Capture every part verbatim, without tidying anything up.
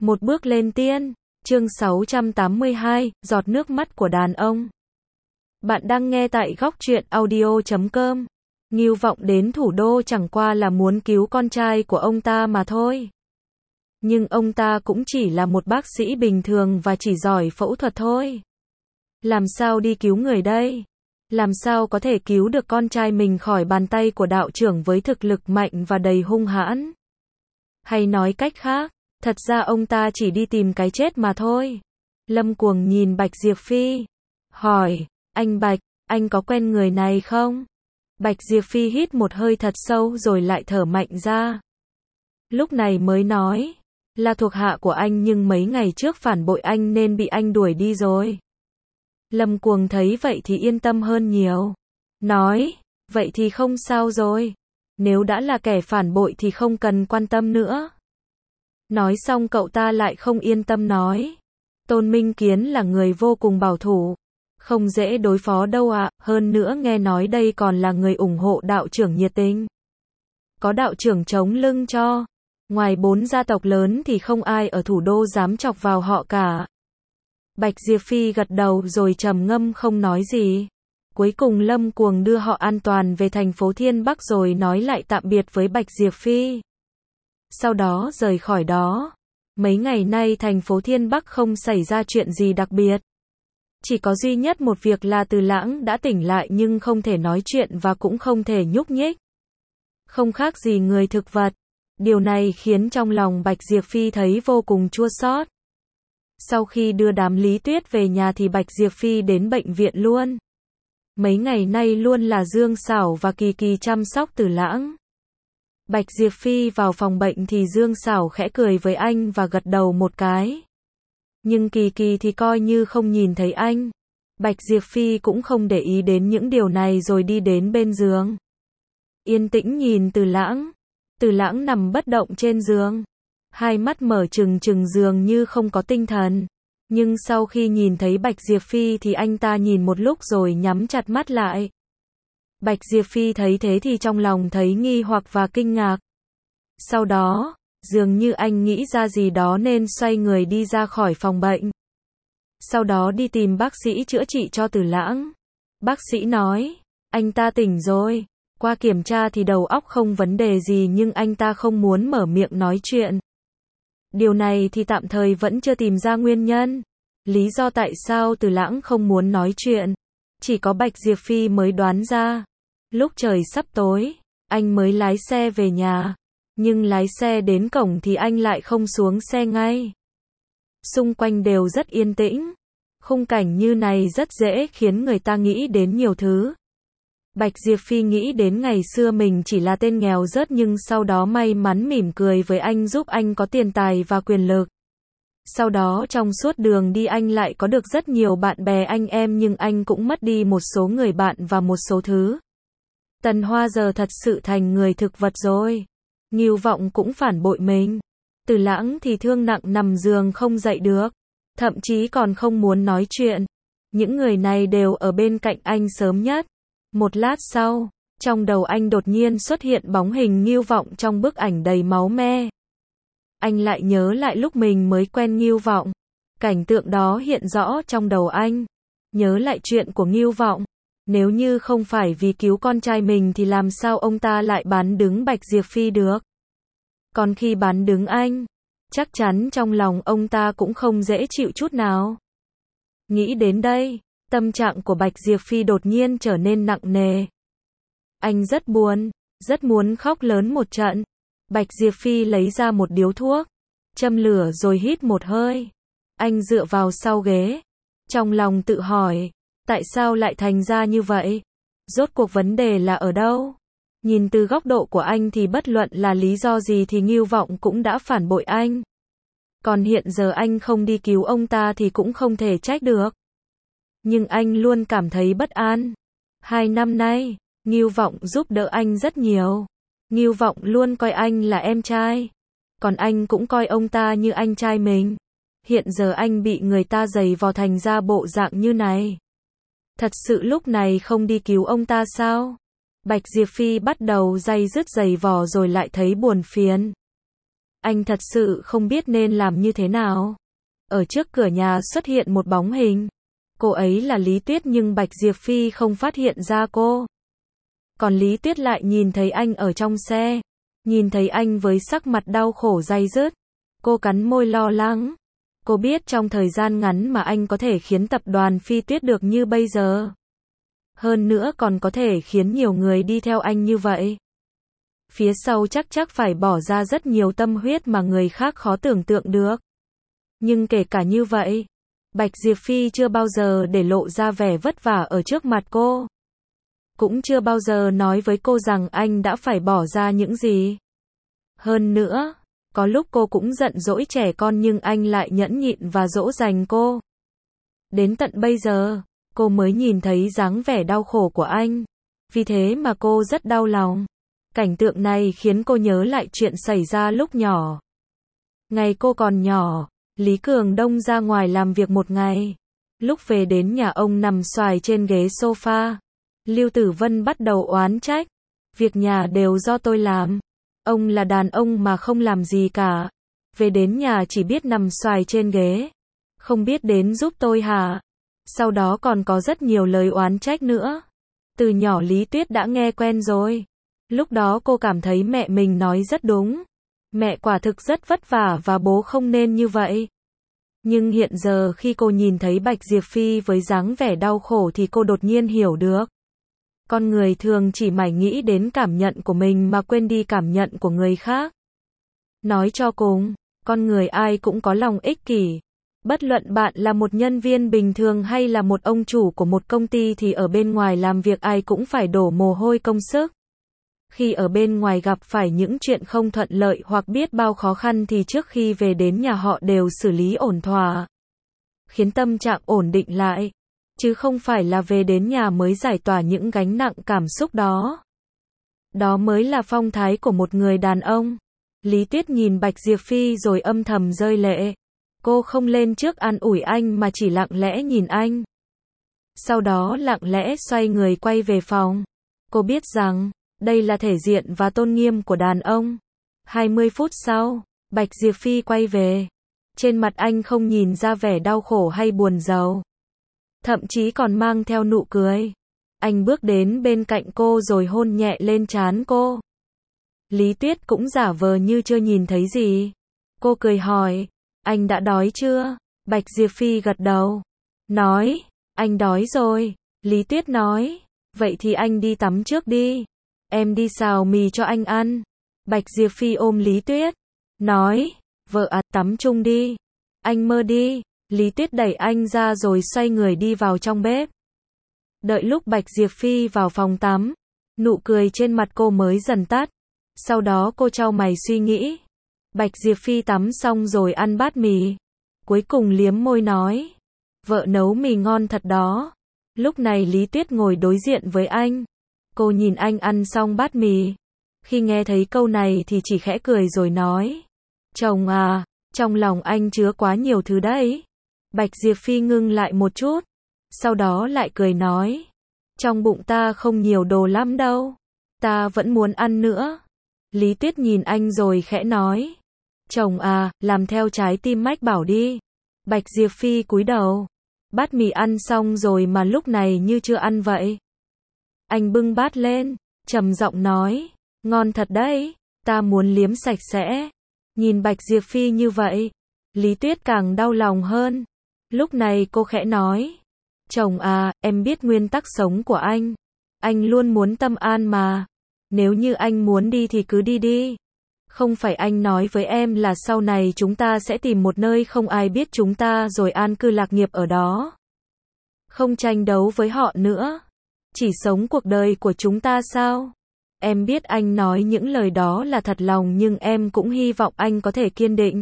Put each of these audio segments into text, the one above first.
Một bước lên tiên, chương sáu trăm tám mươi hai, giọt nước mắt của đàn ông. Bạn đang nghe tại góc truyện audio chấm com. Ngưu Vọng đến thủ đô chẳng qua là muốn cứu con trai của ông ta mà thôi. Nhưng ông ta cũng chỉ là một bác sĩ bình thường và chỉ giỏi phẫu thuật thôi. Làm sao đi cứu người đây? Làm sao có thể cứu được con trai mình khỏi bàn tay của đạo trưởng với thực lực mạnh và đầy hung hãn? Hay nói cách khác, thật ra ông ta chỉ đi tìm cái chết mà thôi. Lâm Cuồng nhìn Bạch Diệp Phi, hỏi, anh Bạch, anh có quen người này không? Bạch Diệp Phi hít một hơi thật sâu rồi lại thở mạnh ra. Lúc này mới nói, là thuộc hạ của anh nhưng mấy ngày trước phản bội anh nên bị anh đuổi đi rồi. Lâm Cuồng thấy vậy thì yên tâm hơn nhiều. Nói, vậy thì không sao rồi. Nếu đã là kẻ phản bội thì không cần quan tâm nữa. Nói xong cậu ta lại không yên tâm nói. Tôn Minh Kiến là người vô cùng bảo thủ. Không dễ đối phó đâu ạ, hơn nữa nghe nói đây còn là người ủng hộ đạo trưởng nhiệt tình. Có đạo trưởng chống lưng cho. Ngoài bốn gia tộc lớn thì không ai ở thủ đô dám chọc vào họ cả. Bạch Diệp Phi gật đầu rồi trầm ngâm không nói gì. Cuối cùng Lâm Cuồng đưa họ an toàn về thành phố Thiên Bắc rồi nói lại tạm biệt với Bạch Diệp Phi. Sau đó rời khỏi đó. Mấy ngày nay thành phố Thiên Bắc không xảy ra chuyện gì đặc biệt. Chỉ có duy nhất một việc là Từ Lãng đã tỉnh lại nhưng không thể nói chuyện và cũng không thể nhúc nhích. Không khác gì người thực vật. Điều này khiến trong lòng Bạch Diệp Phi thấy vô cùng chua xót. Sau khi đưa đám Lý Tuyết về nhà thì Bạch Diệp Phi đến bệnh viện luôn. Mấy ngày nay luôn là Dương Sảo và Kỳ Kỳ chăm sóc Từ Lãng. Bạch Diệp Phi vào phòng bệnh thì Dương Sảo khẽ cười với anh và gật đầu một cái. Nhưng Kỳ Kỳ thì coi như không nhìn thấy anh. Bạch Diệp Phi cũng không để ý đến những điều này rồi đi đến bên giường. Yên tĩnh nhìn Từ Lãng. Từ Lãng nằm bất động trên giường. Hai mắt mở trừng trừng dường như không có tinh thần. Nhưng sau khi nhìn thấy Bạch Diệp Phi thì anh ta nhìn một lúc rồi nhắm chặt mắt lại. Bạch Diệp Phi thấy thế thì trong lòng thấy nghi hoặc và kinh ngạc. Sau đó, dường như anh nghĩ ra gì đó nên xoay người đi ra khỏi phòng bệnh. Sau đó đi tìm bác sĩ chữa trị cho Từ Lãng. Bác sĩ nói, anh ta tỉnh rồi. Qua kiểm tra thì đầu óc không vấn đề gì nhưng anh ta không muốn mở miệng nói chuyện. Điều này thì tạm thời vẫn chưa tìm ra nguyên nhân. Lý do tại sao Từ Lãng không muốn nói chuyện. Chỉ có Bạch Diệp Phi mới đoán ra. Lúc trời sắp tối, anh mới lái xe về nhà. Nhưng lái xe đến cổng thì anh lại không xuống xe ngay. Xung quanh đều rất yên tĩnh. Khung cảnh như này rất dễ khiến người ta nghĩ đến nhiều thứ. Bạch Diệp Phi nghĩ đến ngày xưa mình chỉ là tên nghèo rớt nhưng sau đó may mắn mỉm cười với anh giúp anh có tiền tài và quyền lực. Sau đó trong suốt đường đi anh lại có được rất nhiều bạn bè anh em nhưng anh cũng mất đi một số người bạn và một số thứ. Tần Hoa giờ thật sự thành người thực vật rồi. Ngưu Vọng cũng phản bội mình. Từ Lãng thì thương nặng nằm giường không dậy được. Thậm chí còn không muốn nói chuyện. Những người này đều ở bên cạnh anh sớm nhất. Một lát sau, trong đầu anh đột nhiên xuất hiện bóng hình Ngưu Vọng trong bức ảnh đầy máu me. Anh lại nhớ lại lúc mình mới quen Ngưu Vọng. Cảnh tượng đó hiện rõ trong đầu anh. Nhớ lại chuyện của Ngưu Vọng. Nếu như không phải vì cứu con trai mình thì làm sao ông ta lại bán đứng Bạch Diệp Phi được. Còn khi bán đứng anh, chắc chắn trong lòng ông ta cũng không dễ chịu chút nào. Nghĩ đến đây, tâm trạng của Bạch Diệp Phi đột nhiên trở nên nặng nề. Anh rất buồn, rất muốn khóc lớn một trận. Bạch Diệp Phi lấy ra một điếu thuốc, châm lửa rồi hít một hơi. Anh dựa vào sau ghế, trong lòng tự hỏi, tại sao lại thành ra như vậy? Rốt cuộc vấn đề là ở đâu? Nhìn từ góc độ của anh thì bất luận là lý do gì thì Ngưu Vọng cũng đã phản bội anh. Còn hiện giờ anh không đi cứu ông ta thì cũng không thể trách được. Nhưng anh luôn cảm thấy bất an. Hai năm nay, Ngưu Vọng giúp đỡ anh rất nhiều. Ngưu Vọng luôn coi anh là em trai. Còn anh cũng coi ông ta như anh trai mình. Hiện giờ anh bị người ta giày vò thành ra bộ dạng như này. Thật sự lúc này không đi cứu ông ta sao? Bạch Diệp Phi bắt đầu day dứt giày vò rồi lại thấy buồn phiền. Anh thật sự không biết nên làm như thế nào. Ở trước cửa nhà xuất hiện một bóng hình. Cô ấy là Lý Tuyết nhưng Bạch Diệp Phi không phát hiện ra cô. Còn Lý Tuyết lại nhìn thấy anh ở trong xe. Nhìn thấy anh với sắc mặt đau khổ day dứt. Cô cắn môi lo lắng. Cô biết trong thời gian ngắn mà anh có thể khiến tập đoàn Phi Tuyết được như bây giờ. Hơn nữa còn có thể khiến nhiều người đi theo anh như vậy. Phía sau chắc chắc phải bỏ ra rất nhiều tâm huyết mà người khác khó tưởng tượng được. Nhưng kể cả như vậy, Bạch Diệp Phi chưa bao giờ để lộ ra vẻ vất vả ở trước mặt cô. Cũng chưa bao giờ nói với cô rằng anh đã phải bỏ ra những gì. Hơn nữa, có lúc cô cũng giận dỗi trẻ con nhưng anh lại nhẫn nhịn và dỗ dành cô. Đến tận bây giờ, cô mới nhìn thấy dáng vẻ đau khổ của anh. Vì thế mà cô rất đau lòng. Cảnh tượng này khiến cô nhớ lại chuyện xảy ra lúc nhỏ. Ngày cô còn nhỏ, Lý Cường Đông ra ngoài làm việc một ngày. Lúc về đến nhà ông nằm xoài trên ghế sofa. Lưu Tử Vân bắt đầu oán trách. Việc nhà đều do tôi làm. Ông là đàn ông mà không làm gì cả. Về đến nhà chỉ biết nằm xoài trên ghế. Không biết đến giúp tôi hả? Sau đó còn có rất nhiều lời oán trách nữa. Từ nhỏ Lý Tuyết đã nghe quen rồi. Lúc đó cô cảm thấy mẹ mình nói rất đúng. Mẹ quả thực rất vất vả và bố không nên như vậy. Nhưng hiện giờ khi cô nhìn thấy Bạch Diệp Phi với dáng vẻ đau khổ thì cô đột nhiên hiểu được. Con người thường chỉ mải nghĩ đến cảm nhận của mình mà quên đi cảm nhận của người khác. Nói cho cùng, con người ai cũng có lòng ích kỷ. Bất luận bạn là một nhân viên bình thường hay là một ông chủ của một công ty thì ở bên ngoài làm việc ai cũng phải đổ mồ hôi công sức. Khi ở bên ngoài gặp phải những chuyện không thuận lợi hoặc biết bao khó khăn thì trước khi về đến nhà họ đều xử lý ổn thỏa. Khiến tâm trạng ổn định lại. Chứ không phải là về đến nhà mới giải tỏa những gánh nặng cảm xúc đó. Đó mới là phong thái của một người đàn ông. Lý Tuyết nhìn Bạch Diệp Phi rồi âm thầm rơi lệ. Cô không lên trước an ủi anh mà chỉ lặng lẽ nhìn anh. Sau đó lặng lẽ xoay người quay về phòng. Cô biết rằng, đây là thể diện và tôn nghiêm của đàn ông. hai mươi phút sau, Bạch Diệp Phi quay về. Trên mặt anh không nhìn ra vẻ đau khổ hay buồn rầu. Thậm chí còn mang theo nụ cười. Anh bước đến bên cạnh cô rồi hôn nhẹ lên trán cô. Lý Tuyết cũng giả vờ như chưa nhìn thấy gì. Cô cười hỏi, anh đã đói chưa? Bạch Diệp Phi gật đầu. Nói, anh đói rồi. Lý Tuyết nói, vậy thì anh đi tắm trước đi. Em đi xào mì cho anh ăn. Bạch Diệp Phi ôm Lý Tuyết. Nói, vợ à, tắm chung đi. Anh mơ đi. Lý Tuyết đẩy anh ra rồi xoay người đi vào trong bếp. Đợi lúc Bạch Diệp Phi vào phòng tắm, nụ cười trên mặt cô mới dần tắt. Sau đó cô chau mày suy nghĩ. Bạch Diệp Phi tắm xong rồi ăn bát mì. Cuối cùng liếm môi nói, vợ nấu mì ngon thật đó. Lúc này Lý Tuyết ngồi đối diện với anh. Cô nhìn anh ăn xong bát mì. Khi nghe thấy câu này thì chỉ khẽ cười rồi nói, chồng à, trong lòng anh chứa quá nhiều thứ đấy. Bạch Diệp Phi ngưng lại một chút. Sau đó lại cười nói, trong bụng ta không nhiều đồ lắm đâu. Ta vẫn muốn ăn nữa. Lý Tuyết nhìn anh rồi khẽ nói, chồng à, làm theo trái tim mách bảo đi. Bạch Diệp Phi cúi đầu. Bát mì ăn xong rồi mà lúc này như chưa ăn vậy. Anh bưng bát lên, trầm giọng nói, ngon thật đấy, ta muốn liếm sạch sẽ. Nhìn Bạch Diệp Phi như vậy, Lý Tuyết càng đau lòng hơn. Lúc này cô khẽ nói, chồng à, em biết nguyên tắc sống của anh. Anh luôn muốn tâm an mà. Nếu như anh muốn đi thì cứ đi đi. Không phải anh nói với em là sau này chúng ta sẽ tìm một nơi không ai biết chúng ta rồi an cư lạc nghiệp ở đó. Không tranh đấu với họ nữa. Chỉ sống cuộc đời của chúng ta sao? Em biết anh nói những lời đó là thật lòng nhưng em cũng hy vọng anh có thể kiên định.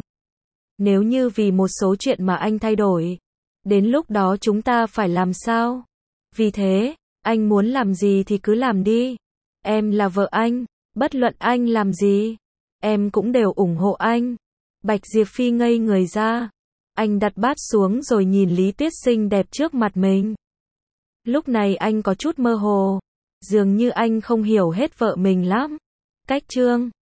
Nếu như vì một số chuyện mà anh thay đổi, đến lúc đó chúng ta phải làm sao? Vì thế, anh muốn làm gì thì cứ làm đi. Em là vợ anh, bất luận anh làm gì, em cũng đều ủng hộ anh. Bạch Diệp Phi ngây người ra. Anh đặt bát xuống rồi nhìn Lý Tuyết xinh đẹp trước mặt mình. Lúc này anh có chút mơ hồ. Dường như anh không hiểu hết vợ mình lắm. Cách chương